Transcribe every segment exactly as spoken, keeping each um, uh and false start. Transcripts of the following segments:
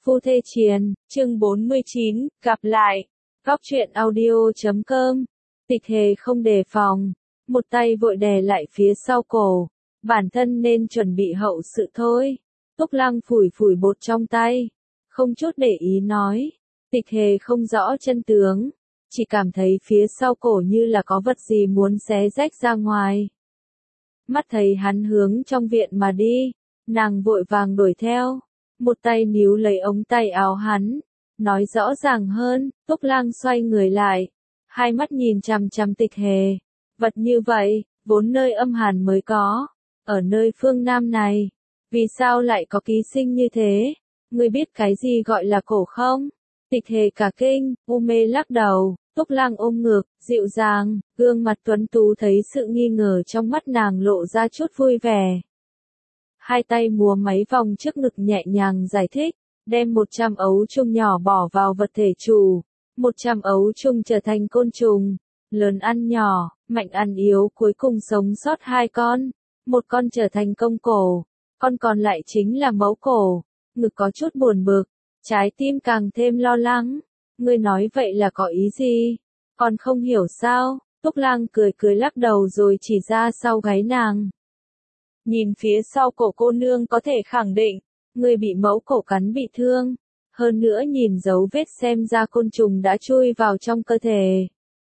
Phu thê triền, chương bốn mươi chín, gặp lại. Góc truyện audio chấm com. Tịch Hề không đề phòng, một tay vội đè lại phía sau cổ, bản thân nên chuẩn bị hậu sự thôi. Túc Lăng phủi phủi bột trong tay, không chút để ý nói. Tịch Hề không rõ chân tướng, chỉ cảm thấy phía sau cổ như là có vật gì muốn xé rách ra ngoài. Mắt thấy hắn hướng trong viện mà đi, nàng vội vàng đuổi theo, một tay níu lấy ống tay áo hắn, nói rõ ràng hơn. Túc Lăng xoay người lại, hai mắt nhìn chằm chằm Tịch Hề. Vật như vậy, vốn nơi âm hàn mới có, ở nơi phương Nam này, vì sao lại có ký sinh như thế? Ngươi biết cái gì gọi là cổ không? Tịch Hề cả kinh, u mê lắc đầu. Túc Lăng ôm ngực, dịu dàng, gương mặt tuấn tú thấy sự nghi ngờ trong mắt nàng lộ ra chút vui vẻ. Hai tay múa mấy vòng trước ngực nhẹ nhàng giải thích, đem một trăm ấu trùng nhỏ bỏ vào vật thể chủ, một trăm ấu trùng trở thành côn trùng, lớn ăn nhỏ, mạnh ăn yếu, cuối cùng sống sót hai con, một con trở thành công cổ, con còn lại chính là mẫu cổ. Ngực có chút buồn bực, trái tim càng thêm lo lắng. Ngươi nói vậy là có ý gì? Còn không hiểu sao? Túc Lăng cười cười lắc đầu rồi chỉ ra sau gáy nàng. Nhìn phía sau cổ cô nương có thể khẳng định, ngươi bị mẫu cổ cắn bị thương. Hơn nữa nhìn dấu vết xem ra côn trùng đã chui vào trong cơ thể.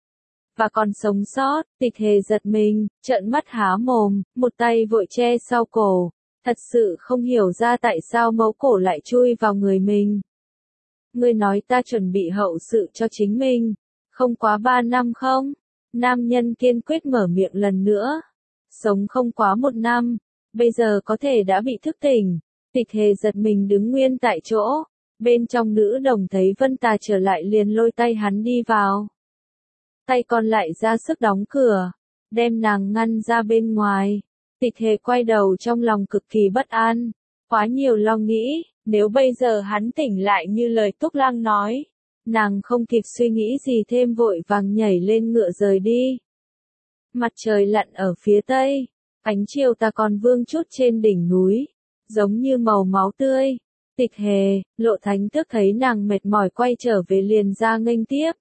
Và còn sống sót. Tịch Hề giật mình, trợn mắt há mồm, một tay vội che sau cổ. Thật sự không hiểu ra tại sao mẫu cổ lại chui vào người mình. Ngươi nói ta chuẩn bị hậu sự cho chính mình, không quá ba năm không? Nam nhân kiên quyết mở miệng lần nữa. Sống không quá một năm, bây giờ có thể đã bị thức tỉnh. Tịch Hề giật mình đứng nguyên tại chỗ, bên trong nữ đồng thấy Vân Tà trở lại liền lôi tay hắn đi vào. Tay còn lại ra sức đóng cửa, đem nàng ngăn ra bên ngoài. Tịch Hề quay đầu trong lòng cực kỳ bất an, quá nhiều lo nghĩ. Nếu bây giờ hắn tỉnh lại như lời Túc Lăng nói, nàng không kịp suy nghĩ gì thêm vội vàng nhảy lên ngựa rời đi. Mặt trời lặn ở phía tây, ánh chiều tà còn vương chút trên đỉnh núi, giống như màu máu tươi. Tịch Hề, Lộ Thánh Tước thấy nàng mệt mỏi quay trở về liền ra nghênh tiếp.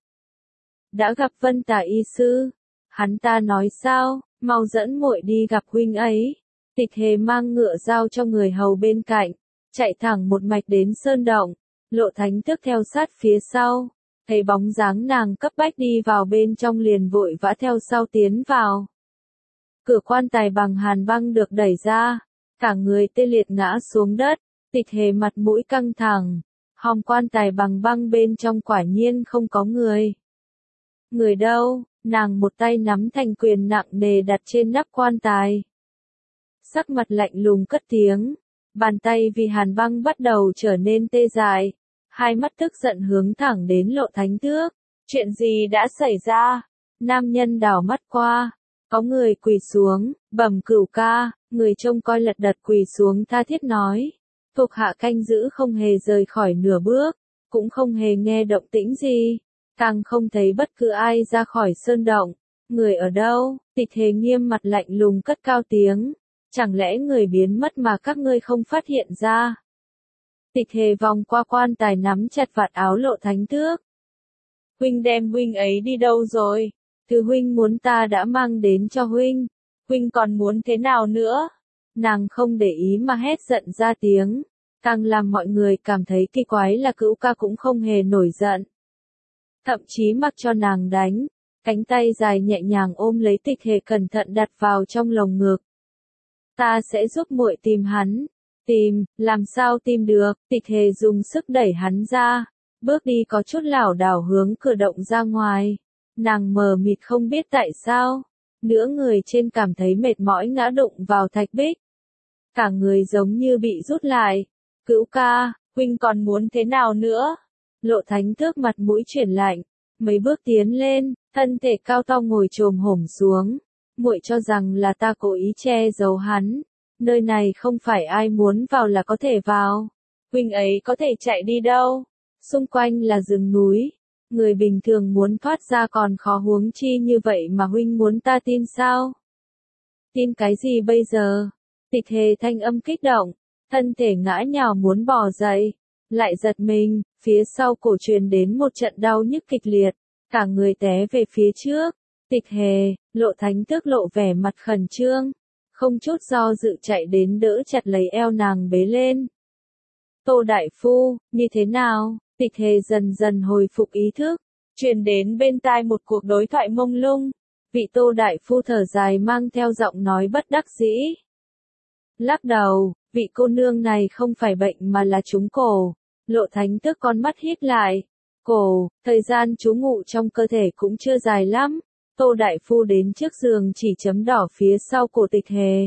Đã gặp Vân Tà y sư, hắn ta nói sao, mau dẫn muội đi gặp huynh ấy. Tịch Hề mang ngựa giao cho người hầu bên cạnh, chạy thẳng một mạch đến sơn động. Lộ Thánh Tước theo sát phía sau, thấy bóng dáng nàng cấp bách đi vào bên trong liền vội vã theo sau tiến vào. Cửa quan tài bằng hàn băng được đẩy ra, cả người tê liệt ngã xuống đất. Tịch Hề mặt mũi căng thẳng, hòm quan tài bằng băng bên trong quả nhiên không có người. Người đâu? Nàng một tay nắm thành quyền nặng nề đặt trên nắp quan tài. Sắc mặt lạnh lùng cất tiếng, bàn tay vì hàn băng bắt đầu trở nên tê dại, hai mắt tức giận hướng thẳng đến Lộ Thánh Tước. Chuyện gì đã xảy ra? Nam nhân đảo mắt qua, có người quỳ xuống, bẩm cửu ca. Người trông coi lật đật quỳ xuống tha thiết nói. Thuộc hạ canh giữ không hề rời khỏi nửa bước, cũng không hề nghe động tĩnh gì, càng không thấy bất cứ ai ra khỏi sơn động. Người ở đâu? Tịch Hề nghiêm mặt lạnh lùng cất cao tiếng. Chẳng lẽ người biến mất mà các ngươi không phát hiện ra? Tịch Hề vòng qua quan tài nắm chặt vạt áo Lộ Thánh Tước. Huynh đem huynh ấy đi đâu rồi? Thứ huynh muốn ta đã mang đến cho huynh. Huynh còn muốn thế nào nữa? Nàng không để ý mà hét giận ra tiếng. Càng làm mọi người cảm thấy kỳ quái là Cửu ca cũng không hề nổi giận. Thậm chí mặc cho nàng đánh, cánh tay dài nhẹ nhàng ôm lấy Tịch Hề cẩn thận đặt vào trong lồng ngực. Ta sẽ giúp muội tìm hắn. Tìm, làm sao tìm được? Tịch Hề dùng sức đẩy hắn ra, bước đi có chút lảo đảo hướng cửa động ra ngoài. Nàng mờ mịt không biết tại sao, nửa người trên cảm thấy mệt mỏi ngã đụng vào thạch bích. Cả người giống như bị rút lại. Cửu ca, huynh còn muốn thế nào nữa? Lộ Thánh Tước mặt mũi chuyển lạnh, mấy bước tiến lên, thân thể cao to ngồi chồm hổm xuống. Muội cho rằng là ta cố ý che giấu hắn. Nơi này không phải ai muốn vào là có thể vào. Huynh ấy có thể chạy đi đâu? Xung quanh là rừng núi. Người bình thường muốn thoát ra còn khó huống chi như vậy mà huynh muốn ta tin sao? Tin cái gì bây giờ? Tịch Hề thanh âm kích động, thân thể ngã nhào muốn bò dậy. lại giật mình, phía sau cổ truyền đến một trận đau nhức kịch liệt, cả người té về phía trước. Tịch Hề, Lộ Thánh Tước lộ vẻ mặt khẩn trương, không chút do dự chạy đến đỡ chặt lấy eo nàng bế lên. Tô đại phu, như thế nào? Tịch Hề dần dần hồi phục ý thức, truyền đến bên tai một cuộc đối thoại mông lung. Vị Tô đại phu thở dài mang theo giọng nói bất đắc dĩ. Lắc đầu, vị cô nương này không phải bệnh mà là trúng cổ. Lộ Thánh Tước con mắt híp lại. Cổ, thời gian trú ngụ trong cơ thể cũng chưa dài lắm. Tô đại phu đến trước giường chỉ chấm đỏ phía sau cổ Tịch Hề.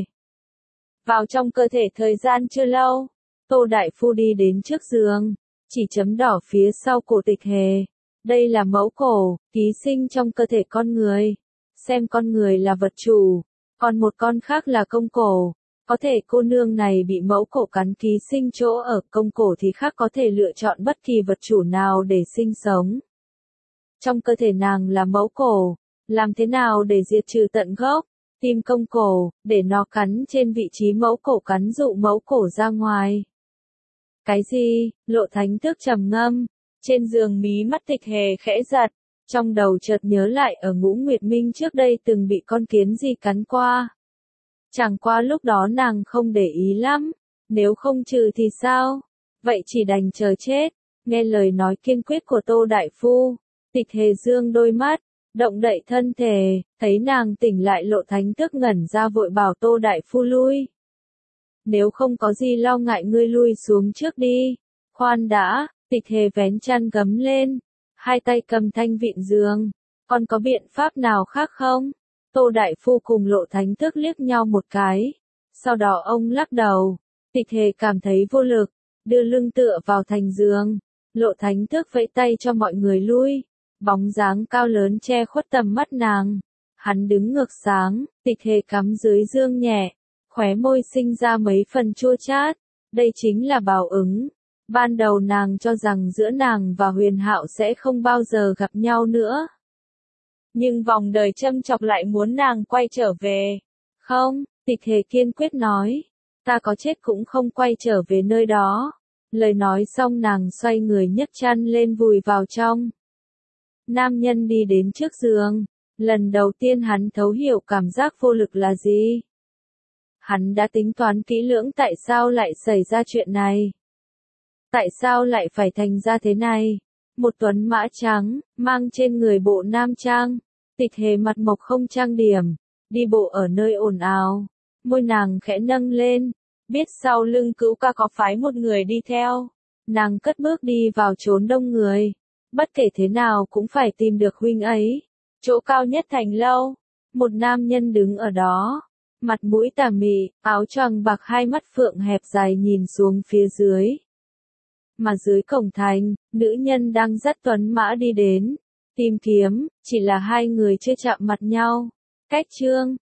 Vào trong cơ thể thời gian chưa lâu. Tô đại phu đi đến trước giường, chỉ chấm đỏ phía sau cổ Tịch Hề. Đây là mẫu cổ, ký sinh trong cơ thể con người. Xem con người là vật chủ, còn một con khác là công cổ. Có thể cô nương này bị mẫu cổ cắn ký sinh chỗ ở công cổ thì khác có thể lựa chọn bất kỳ vật chủ nào để sinh sống. Trong cơ thể nàng là mẫu cổ, làm thế nào để diệt trừ tận gốc, tìm công cổ, để nó cắn trên vị trí mẫu cổ cắn dụ mẫu cổ ra ngoài. Cái gì? Lộ Thánh Tước trầm ngâm, trên giường mí mắt Tịch Hề khẽ giật, trong đầu chợt nhớ lại ở Ngũ Nguyệt Minh trước đây từng bị con kiến gì cắn qua. Chẳng qua lúc đó nàng không để ý lắm, nếu không trừ thì sao? Vậy chỉ đành chờ chết. Nghe lời nói kiên quyết của Tô đại phu, Tịch Hề dương đôi mắt, động đậy thân thể, thấy nàng tỉnh lại. Lộ Thánh Tước ngẩn ra vội bảo Tô đại phu lui. Nếu không có gì lo ngại ngươi lui xuống trước đi. Khoan đã, Tịch Hề vén chăn gấm lên, hai tay cầm thanh vịn giường. Còn có biện pháp nào khác không? Tô đại phu cùng Lộ Thánh Tước liếc nhau một cái. Sau đó ông lắc đầu. Tịch Hề cảm thấy vô lực, đưa lưng tựa vào thành giường. Lộ Thánh Tước vẫy tay cho mọi người lui. Bóng dáng cao lớn che khuất tầm mắt nàng. Hắn đứng ngược sáng, Tịch Hề cắm dưới dương nhẹ, khóe môi sinh ra mấy phần chua chát. Đây chính là báo ứng. Ban đầu nàng cho rằng giữa nàng và Huyền Hạo sẽ không bao giờ gặp nhau nữa. Nhưng vòng đời châm chọc lại muốn nàng quay trở về. Không, Tịch Hề kiên quyết nói. Ta có chết cũng không quay trở về nơi đó. Lời nói xong nàng xoay người nhấc chăn lên vùi vào trong. Nam nhân đi đến trước giường. Lần đầu tiên hắn thấu hiểu cảm giác vô lực là gì. Hắn đã tính toán kỹ lưỡng tại sao lại xảy ra chuyện này. Tại sao lại phải thành ra thế này? Một tuấn mã trắng, mang trên người bộ nam trang. Tịch Hề mặt mộc không trang điểm, đi bộ ở nơi ồn ào. Môi nàng khẽ nâng lên, biết sau lưng Cửu ca có phái một người đi theo. Nàng cất bước đi vào chốn đông người. Bất kể thế nào cũng phải tìm được huynh ấy. Chỗ cao nhất thành lâu, một nam nhân đứng ở đó. Mặt mũi tà mị, áo choàng bạc, hai mắt phượng hẹp dài nhìn xuống phía dưới. Mà dưới cổng thành, nữ nhân đang dắt tuấn mã đi đến. Tìm kiếm, chỉ là hai người chưa chạm mặt nhau. Cách chương,